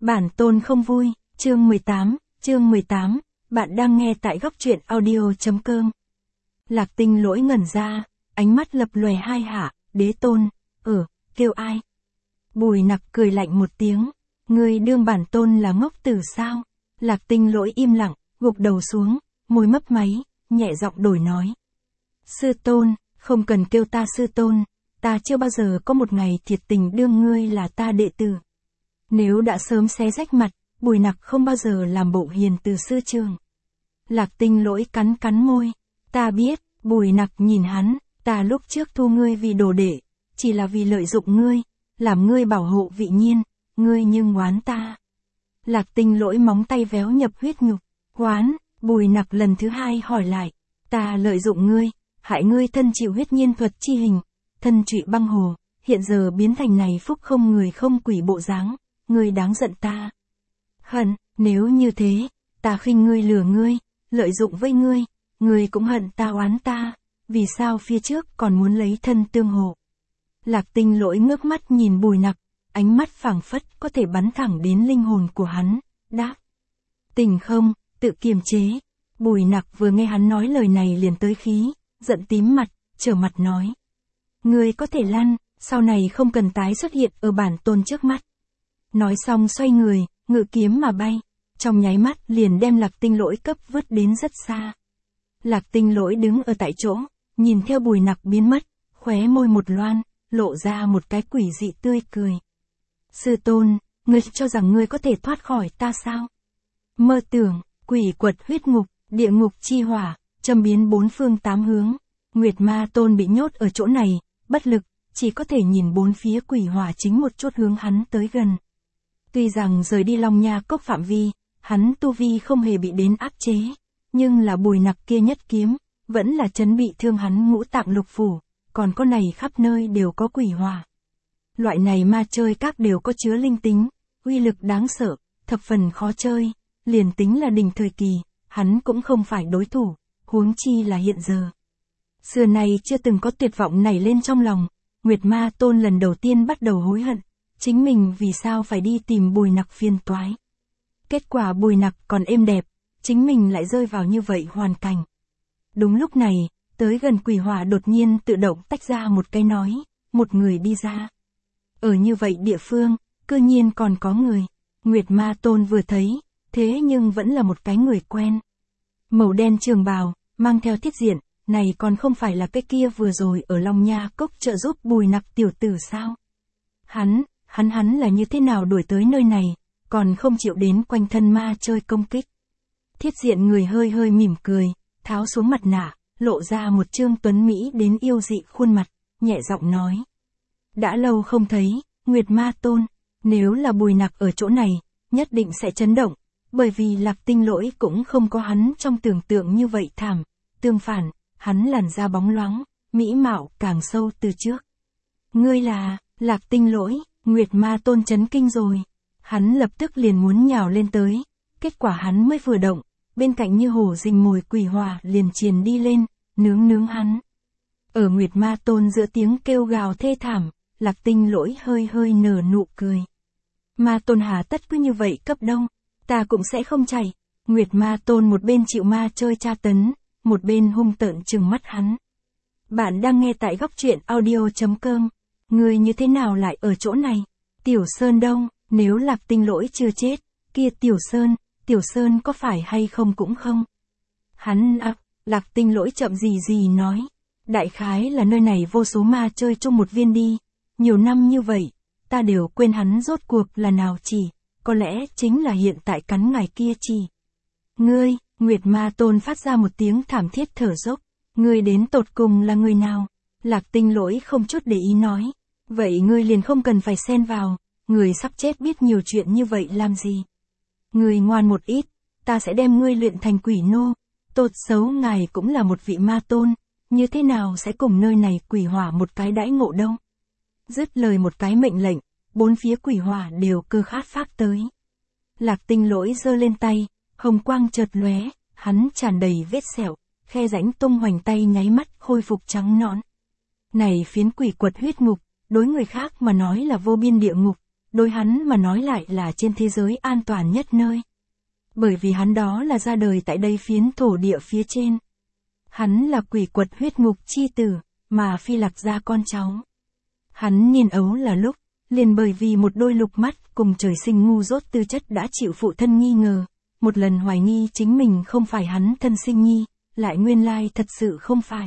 Bản tôn không vui, chương 18, bạn đang nghe tại góc truyện audio.com. Lạc Tinh Lỗi ngẩn ra, ánh mắt lập lòe hai hạ, đế tôn, kêu ai? Bùi Nặc cười lạnh một tiếng, ngươi đương bản tôn là ngốc tử sao? Lạc Tinh Lỗi im lặng, gục đầu xuống, môi mấp máy, nhẹ giọng đổi nói. Sư tôn, không cần kêu ta sư tôn, ta chưa bao giờ có một ngày thiệt tình đương ngươi là ta đệ tử. Nếu đã sớm xé rách mặt, Bùi Nặc không bao giờ làm bộ hiền từ sư trường. Lạc Tinh Lỗi cắn môi, ta biết. Bùi Nặc nhìn hắn, ta lúc trước thu ngươi vì đồ đệ, chỉ là vì lợi dụng ngươi, làm ngươi bảo hộ vị nhiên, ngươi nhưng oán ta. Lạc Tinh Lỗi móng tay véo nhập huyết nhục, oán. Bùi Nặc lần thứ hai hỏi lại, ta lợi dụng ngươi, hại ngươi thân chịu huyết nhiên thuật chi hình, thân trụy băng hồ, hiện giờ biến thành này phúc không người không quỷ bộ dáng, ngươi đáng giận ta. Hận, nếu như thế, ta khinh ngươi lừa ngươi, lợi dụng với ngươi cũng hận ta oán ta, vì sao phía trước còn muốn lấy thân tương hộ. Lạc Tinh Lỗi ngước mắt nhìn Bùi Nặc, ánh mắt phảng phất có thể bắn thẳng đến linh hồn của hắn, đáp. Tình không, tự kiềm chế. Bùi Nặc vừa nghe hắn nói lời này liền tới khí, giận tím mặt, trở mặt nói. Ngươi có thể lăn, sau này không cần tái xuất hiện ở bản tôn trước mắt. Nói xong xoay người, ngự kiếm mà bay, trong nháy mắt liền đem Lạc Tinh Lỗi cấp vứt đến rất xa. Lạc Tinh Lỗi đứng ở tại chỗ, nhìn theo Bùi Nặc biến mất, khóe môi một loan, lộ ra một cái quỷ dị tươi cười. Sư tôn, ngươi cho rằng ngươi có thể thoát khỏi ta sao? Mơ tưởng, quỷ quật huyết ngục, địa ngục chi hỏa, châm biến bốn phương tám hướng. Nguyệt Ma Tôn bị nhốt ở chỗ này, bất lực, chỉ có thể nhìn bốn phía quỷ hỏa chính một chút hướng hắn tới gần. Tuy rằng rời đi Long Nha Cốc phạm vi, hắn tu vi không hề bị đến áp chế, nhưng là Bùi Nặc kia nhất kiếm, vẫn là chấn bị thương hắn ngũ tạng lục phủ, còn có này khắp nơi đều có quỷ hỏa. Loại này ma chơi các đều có chứa linh tính, uy lực đáng sợ, thập phần khó chơi, liền tính là đỉnh thời kỳ, hắn cũng không phải đối thủ, huống chi là hiện giờ. Xưa này chưa từng có tuyệt vọng nảy lên trong lòng, Nguyệt Ma Tôn lần đầu tiên bắt đầu hối hận, chính mình vì sao phải đi tìm Bùi Nặc phiền toái. Kết quả Bùi Nặc còn êm đẹp, chính mình lại rơi vào như vậy hoàn cảnh. Đúng lúc này, tới gần quỷ hỏa đột nhiên tự động tách ra một cái nói, một người đi ra. Ở như vậy địa phương, cư nhiên còn có người. Nguyệt Ma Tôn vừa thấy, thế nhưng vẫn là một cái người quen. Màu đen trường bào, mang theo thiết diện, này còn không phải là cái kia vừa rồi ở Long Nha Cốc trợ giúp Bùi Nặc tiểu tử sao? Hắn là như thế nào đuổi tới nơi này, còn không chịu đến quanh thân ma chơi công kích. Thiết diện người hơi mỉm cười, tháo xuống mặt nạ, lộ ra một trương tuấn mỹ đến yêu dị khuôn mặt, nhẹ giọng nói. Đã lâu không thấy, Nguyệt Ma Tôn, nếu là Bùi Nặc ở chỗ này, nhất định sẽ chấn động, bởi vì Lạc Tinh Lỗi cũng không có hắn trong tưởng tượng như vậy thảm, tương phản, hắn làn da bóng loáng, mỹ mạo càng sâu từ trước. Ngươi là, Lạc Tinh Lỗi, Nguyệt Ma Tôn chấn kinh rồi. Hắn lập tức liền muốn nhào lên tới, kết quả hắn mới vừa động, bên cạnh như hổ rình mồi quỷ hỏa liền triền đi lên, nướng hắn. Ở Nguyệt Ma Tôn giữa tiếng kêu gào thê thảm, Lạc Tinh Lỗi hơi nở nụ cười. Ma Tôn hà tất cứ như vậy cấp đông, ta cũng sẽ không chạy. Nguyệt Ma Tôn một bên chịu ma chơi tra tấn, một bên hung tợn trừng mắt hắn. Bạn đang nghe tại góc truyện audio.com. Ngươi như thế nào lại ở chỗ này? Tiểu Sơn Đông, nếu Lạc Tinh Lỗi chưa chết, kia Tiểu Sơn có phải hay không cũng không. Lạc Tinh Lỗi chậm gì nói. Đại khái là nơi này vô số ma chơi chung một viên đi. Nhiều năm như vậy, ta đều quên hắn rốt cuộc là nào chỉ, có lẽ chính là hiện tại cắn ngài kia chỉ. Ngươi, Nguyệt Ma Tôn phát ra một tiếng thảm thiết thở dốc. Ngươi đến tột cùng là người nào? Lạc Tinh Lỗi không chút để ý nói. Vậy ngươi liền không cần phải xen vào, người sắp chết biết nhiều chuyện như vậy làm gì. Ngươi ngoan một ít, ta sẽ đem ngươi luyện thành quỷ nô. Tốt xấu ngài cũng là một vị ma tôn, như thế nào sẽ cùng nơi này quỷ hỏa một cái đãi ngộ đâu. Dứt lời một cái mệnh lệnh, bốn phía quỷ hỏa đều cơ khát phát tới. Lạc Tinh Lỗi giơ lên tay, hồng quang chợt lóe, hắn tràn đầy vết sẹo, khe rãnh tung hoành tay nháy mắt khôi phục trắng nõn. Này phiến quỷ quật huyết ngục, đối người khác mà nói là vô biên địa ngục, đối hắn mà nói lại là trên thế giới an toàn nhất nơi. Bởi vì hắn đó là ra đời tại đây phiến thổ địa phía trên. Hắn là quỷ quật huyết ngục chi tử, mà Phi Lạc gia con cháu. Hắn niên ấu là lúc, liền bởi vì một đôi lục mắt cùng trời sinh ngu dốt tư chất đã chịu phụ thân nghi ngờ, một lần hoài nghi chính mình không phải hắn thân sinh nhi, lại nguyên lai thật sự không phải.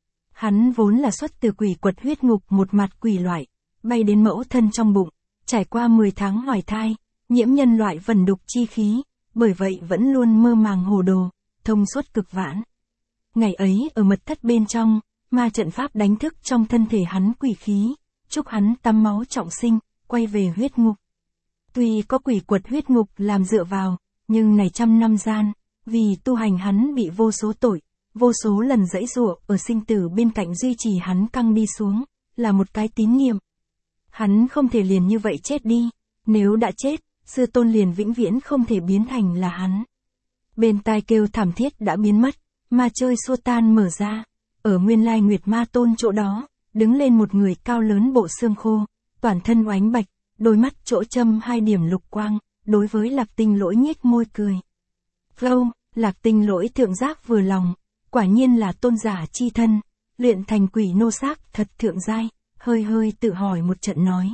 Hắn vốn là xuất từ quỷ quật huyết ngục một mặt quỷ loại, bay đến mẫu thân trong bụng, trải qua 10 tháng hoài thai, nhiễm nhân loại vẩn đục chi khí, bởi vậy vẫn luôn mơ màng hồ đồ, thông suốt cực vãn. Ngày ấy ở mật thất bên trong, ma trận pháp đánh thức trong thân thể hắn quỷ khí, chúc hắn tắm máu trọng sinh, quay về huyết ngục. Tuy có quỷ quật huyết ngục làm dựa vào, nhưng này trăm năm gian, vì tu hành hắn bị vô số tội, vô số lần giãy giụa ở sinh tử bên cạnh duy trì hắn căng đi xuống, là một cái tín niệm. Hắn không thể liền như vậy chết đi, nếu đã chết, sư tôn liền vĩnh viễn không thể biến thành là hắn. Bên tai kêu thảm thiết đã biến mất, ma chơi xua tan mở ra, ở nguyên lai Nguyệt Ma Tôn chỗ đó, đứng lên một người cao lớn bộ xương khô, toàn thân oánh bạch, đôi mắt chỗ châm 2 điểm lục quang, đối với Lạc Tinh Lỗi nhếch môi cười. Flow, Lạc Tinh Lỗi thượng giác vừa lòng, quả nhiên là tôn giả chi thân, luyện thành quỷ nô xác thật thượng giai, hơi hơi tự hỏi một trận nói.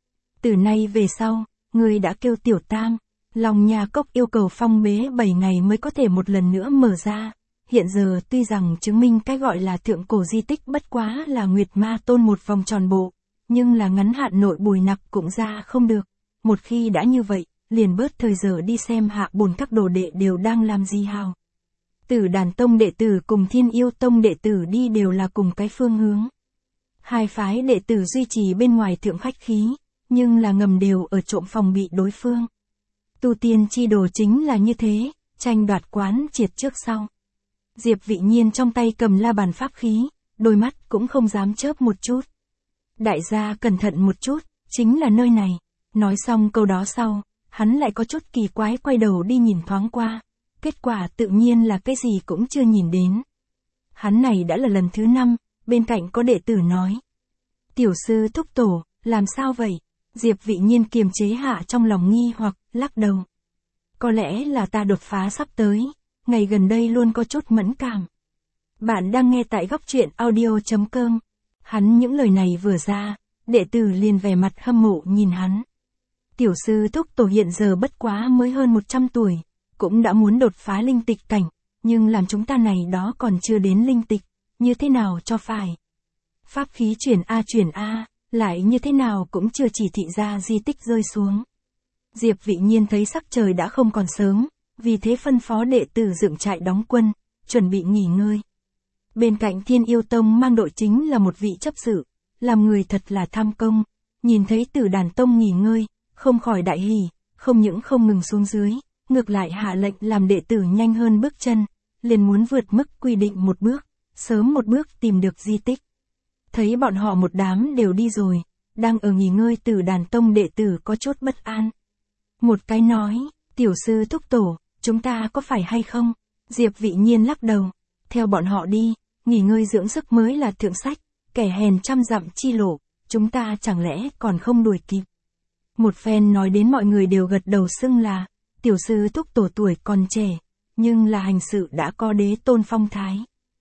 Từ nay về sau, người đã kêu tiểu tam, lòng nhà cốc yêu cầu phong bế 7 ngày mới có thể một lần nữa mở ra. Hiện giờ tuy rằng chứng minh cái gọi là thượng cổ di tích bất quá là Nguyệt Ma Tôn một vòng tròn bộ, nhưng là ngắn hạn nội Bùi Nặc cũng ra không được. Một khi đã như vậy, liền bớt thời giờ đi xem hạ bổn các đồ đệ đều đang làm gì hào. Tử Đàn Tông đệ tử cùng Thiên Yêu Tông đệ tử đi đều là cùng cái phương hướng. Hai phái đệ tử duy trì bên ngoài thượng khách khí, nhưng là ngầm đều ở trộm phòng bị đối phương. Tu tiên chi đồ chính là như thế, tranh đoạt quán triệt trước sau. Diệp Vị Nhiên trong tay cầm la bàn pháp khí, đôi mắt cũng không dám chớp một chút. Đại gia cẩn thận một chút, chính là nơi này. Nói xong câu đó sau, hắn lại có chút kỳ quái quay đầu đi nhìn thoáng qua. Kết quả tự nhiên là cái gì cũng chưa nhìn đến. Hắn này đã là lần thứ 5, bên cạnh có đệ tử nói. Tiểu sư thúc tổ, làm sao vậy? Diệp Vị Nhiên kiềm chế hạ trong lòng nghi hoặc, lắc đầu. Có lẽ là ta đột phá sắp tới, ngày gần đây luôn có chút mẫn cảm. Bạn đang nghe tại góc truyện audio.com. Hắn những lời này vừa ra, đệ tử liền vẻ mặt hâm mộ nhìn hắn. Tiểu sư thúc tổ hiện giờ bất quá mới hơn 100 tuổi, cũng đã muốn đột phá linh tịch cảnh, nhưng làm chúng ta này đó còn chưa đến linh tịch, như thế nào cho phải. Pháp khí chuyển A, lại như thế nào cũng chưa chỉ thị ra di tích rơi xuống. Diệp Vị Nhiên thấy sắc trời đã không còn sớm, vì thế phân phó đệ tử dựng trại đóng quân, chuẩn bị nghỉ ngơi. Bên cạnh Thiên Yêu Tông mang đội chính là một vị chấp sự, làm người thật là tham công, nhìn thấy Tử Đàn Tông nghỉ ngơi, không khỏi đại hỉ, không những không ngừng xuống dưới, ngược lại hạ lệnh làm đệ tử nhanh hơn bước chân, liền muốn vượt mức quy định một bước, sớm một bước tìm được di tích. Thấy bọn họ một đám đều đi rồi, đang ở nghỉ ngơi Tử Đàn Tông đệ tử có chút bất an. Một cái nói, tiểu sư thúc tổ, chúng ta có phải hay không? Diệp Vị Nhiên lắc đầu, theo bọn họ đi, nghỉ ngơi dưỡng sức mới là thượng sách, kẻ hèn trăm dặm chi lộ, chúng ta chẳng lẽ còn không đuổi kịp. Một phen nói đến mọi người đều gật đầu xưng là, tiểu sư thúc tổ tuổi còn trẻ, nhưng là hành sự đã có đế tôn phong thái.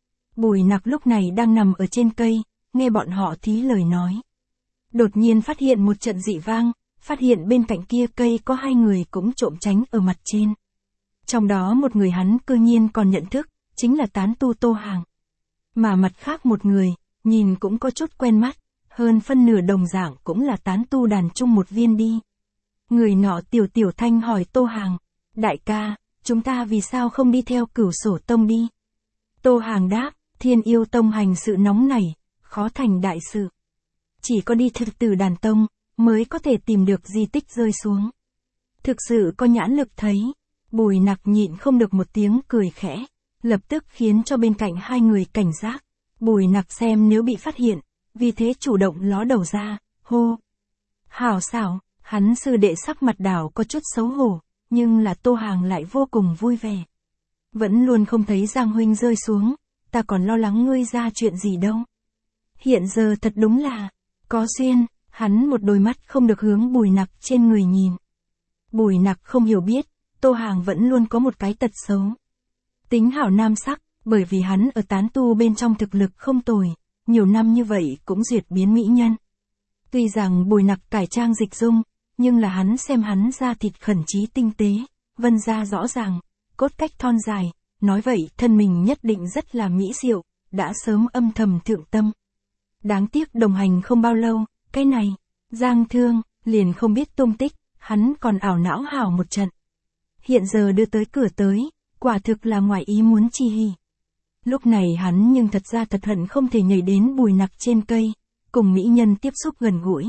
Bùi Nặc lúc này đang nằm ở trên cây, nghe bọn họ thí lời nói. Đột nhiên phát hiện một trận dị vang, phát hiện bên cạnh kia cây có 2 người cũng trộm tránh ở mặt trên. Trong đó một người hắn cư nhiên còn nhận thức, chính là tán tu Tô Hàng. Mà mặt khác một người, nhìn cũng có chút quen mắt, hơn phân nửa đồng dạng cũng là tán tu Đàn Trung một viên đi. Người nọ tiểu thanh hỏi Tô Hàng, đại ca, chúng ta vì sao không đi theo Cửu Sổ Tông đi? Tô Hàng đáp, Thiên Yêu Tông hành sự nóng nảy, khó thành đại sự. Chỉ có đi thực Tử Đàn Tông, mới có thể tìm được di tích rơi xuống. Thực sự có nhãn lực thấy, Bùi Nặc nhịn không được một tiếng cười khẽ, lập tức khiến cho bên cạnh 2 người cảnh giác. Bùi Nặc xem nếu bị phát hiện, vì thế chủ động ló đầu ra, hô. Hảo xảo, hắn sư đệ sắc mặt đảo có chút xấu hổ, nhưng là Tô Hàng lại vô cùng vui vẻ. Vẫn luôn không thấy Giang huynh rơi xuống, ta còn lo lắng ngươi ra chuyện gì đâu. Hiện giờ thật đúng là, có duyên, Hắn một đôi mắt không được hướng Bùi Nặc trên người nhìn. Bùi Nặc không hiểu biết, Tô Hàng vẫn luôn có một cái tật xấu. Tính hảo nam sắc, bởi vì hắn ở tán tu bên trong thực lực không tồi, nhiều năm như vậy cũng duyệt biến mỹ nhân. Tuy rằng Bùi Nặc cải trang dịch dung, nhưng là hắn xem hắn da thịt khẩn trí tinh tế, vân da rõ ràng, cốt cách thon dài, nói vậy thân mình nhất định rất là mỹ diệu, đã sớm âm thầm thượng tâm. Đáng tiếc đồng hành không bao lâu, cái này, Giang Thương, liền không biết tung tích, hắn còn ảo não hảo một trận. Hiện giờ đưa tới cửa tới, quả thực là ngoài ý muốn chi hỉ. Lúc này hắn nhưng thật ra thật hận không thể nhảy đến Bùi Nặc trên cây, cùng mỹ nhân tiếp xúc gần gũi.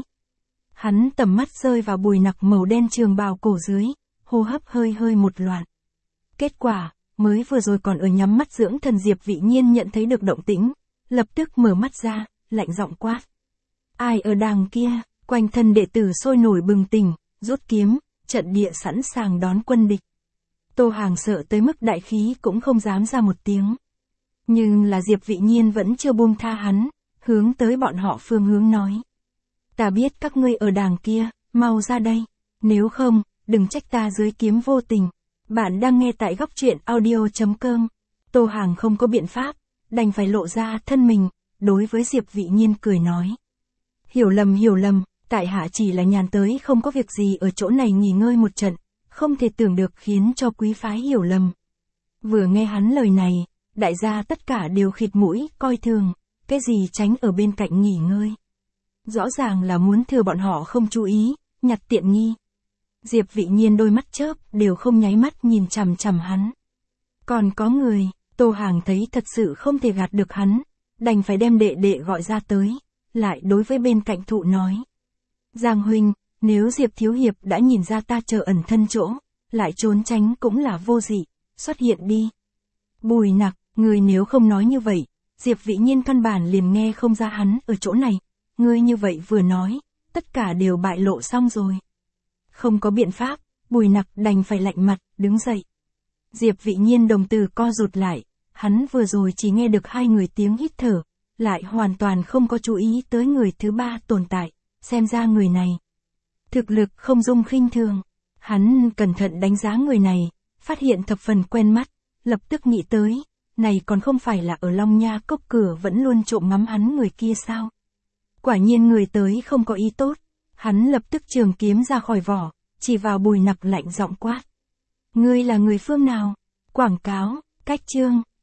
Hắn tầm mắt rơi vào Bùi Nặc màu đen trường bào cổ dưới, hô hấp hơi hơi một loạt. Kết quả, mới vừa rồi còn ở nhắm mắt dưỡng thần Diệp Vị Nhiên nhận thấy được động tĩnh, lập tức mở mắt ra, lạnh giọng quát. Ai ở đàng kia? Quanh thân đệ tử sôi nổi bừng tỉnh, rút kiếm, trận địa sẵn sàng đón quân địch. Tô Hàng sợ tới mức đại khí cũng không dám ra một tiếng. Nhưng là Diệp Vị Nhiên vẫn chưa buông tha hắn, hướng tới bọn họ phương hướng nói. Ta biết các ngươi ở đàng kia, mau ra đây. Nếu không, đừng trách ta dưới kiếm vô tình. Bạn đang nghe tại góc truyện audio.com. Tô Hàng không có biện pháp, đành phải lộ ra thân mình, đối với Diệp Vị Nhiên cười nói. Hiểu lầm, tại hạ chỉ là nhàn tới không có việc gì ở chỗ này nghỉ ngơi một trận, không thể tưởng được khiến cho quý phái hiểu lầm. Vừa nghe hắn lời này, đại gia tất cả đều khịt mũi, coi thường, cái gì tránh ở bên cạnh nghỉ ngơi. Rõ ràng là muốn thừa bọn họ không chú ý, nhặt tiện nghi. Diệp Vị Nhiên đôi mắt chớp, đều không nháy mắt nhìn chằm chằm hắn. Còn có người, Tô Hàng thấy thật sự không thể gạt được hắn, đành phải đem đệ đệ gọi ra tới, lại đối với bên cạnh thụ nói. Giang huynh, nếu Diệp Thiếu Hiệp đã nhìn ra ta chờ ẩn thân chỗ, lại trốn tránh cũng là vô dị, xuất hiện đi. Bùi Nặc, người nếu không nói như vậy, Diệp Vị Nhiên căn bản liền nghe không ra hắn ở chỗ này, ngươi như vậy vừa nói, tất cả đều bại lộ xong rồi. Không có biện pháp, Bùi Nặc đành phải lạnh mặt, đứng dậy. Diệp Vị Nhiên đồng tử co rụt lại, hắn vừa rồi chỉ nghe được hai người tiếng hít thở, lại hoàn toàn không có chú ý tới người thứ ba tồn tại, xem ra người này. Thực lực không dung khinh thường, hắn cẩn thận đánh giá người này, phát hiện thập phần quen mắt, lập tức nghĩ tới, này còn không phải là ở Long Nha cốc cửa vẫn luôn trộm ngắm hắn người kia sao. Quả nhiên người tới không có ý tốt, hắn lập tức trường kiếm ra khỏi vỏ, chỉ vào Bùi Nặc lạnh giọng quát. Ngươi là người phương nào? Quảng cáo, cách chương.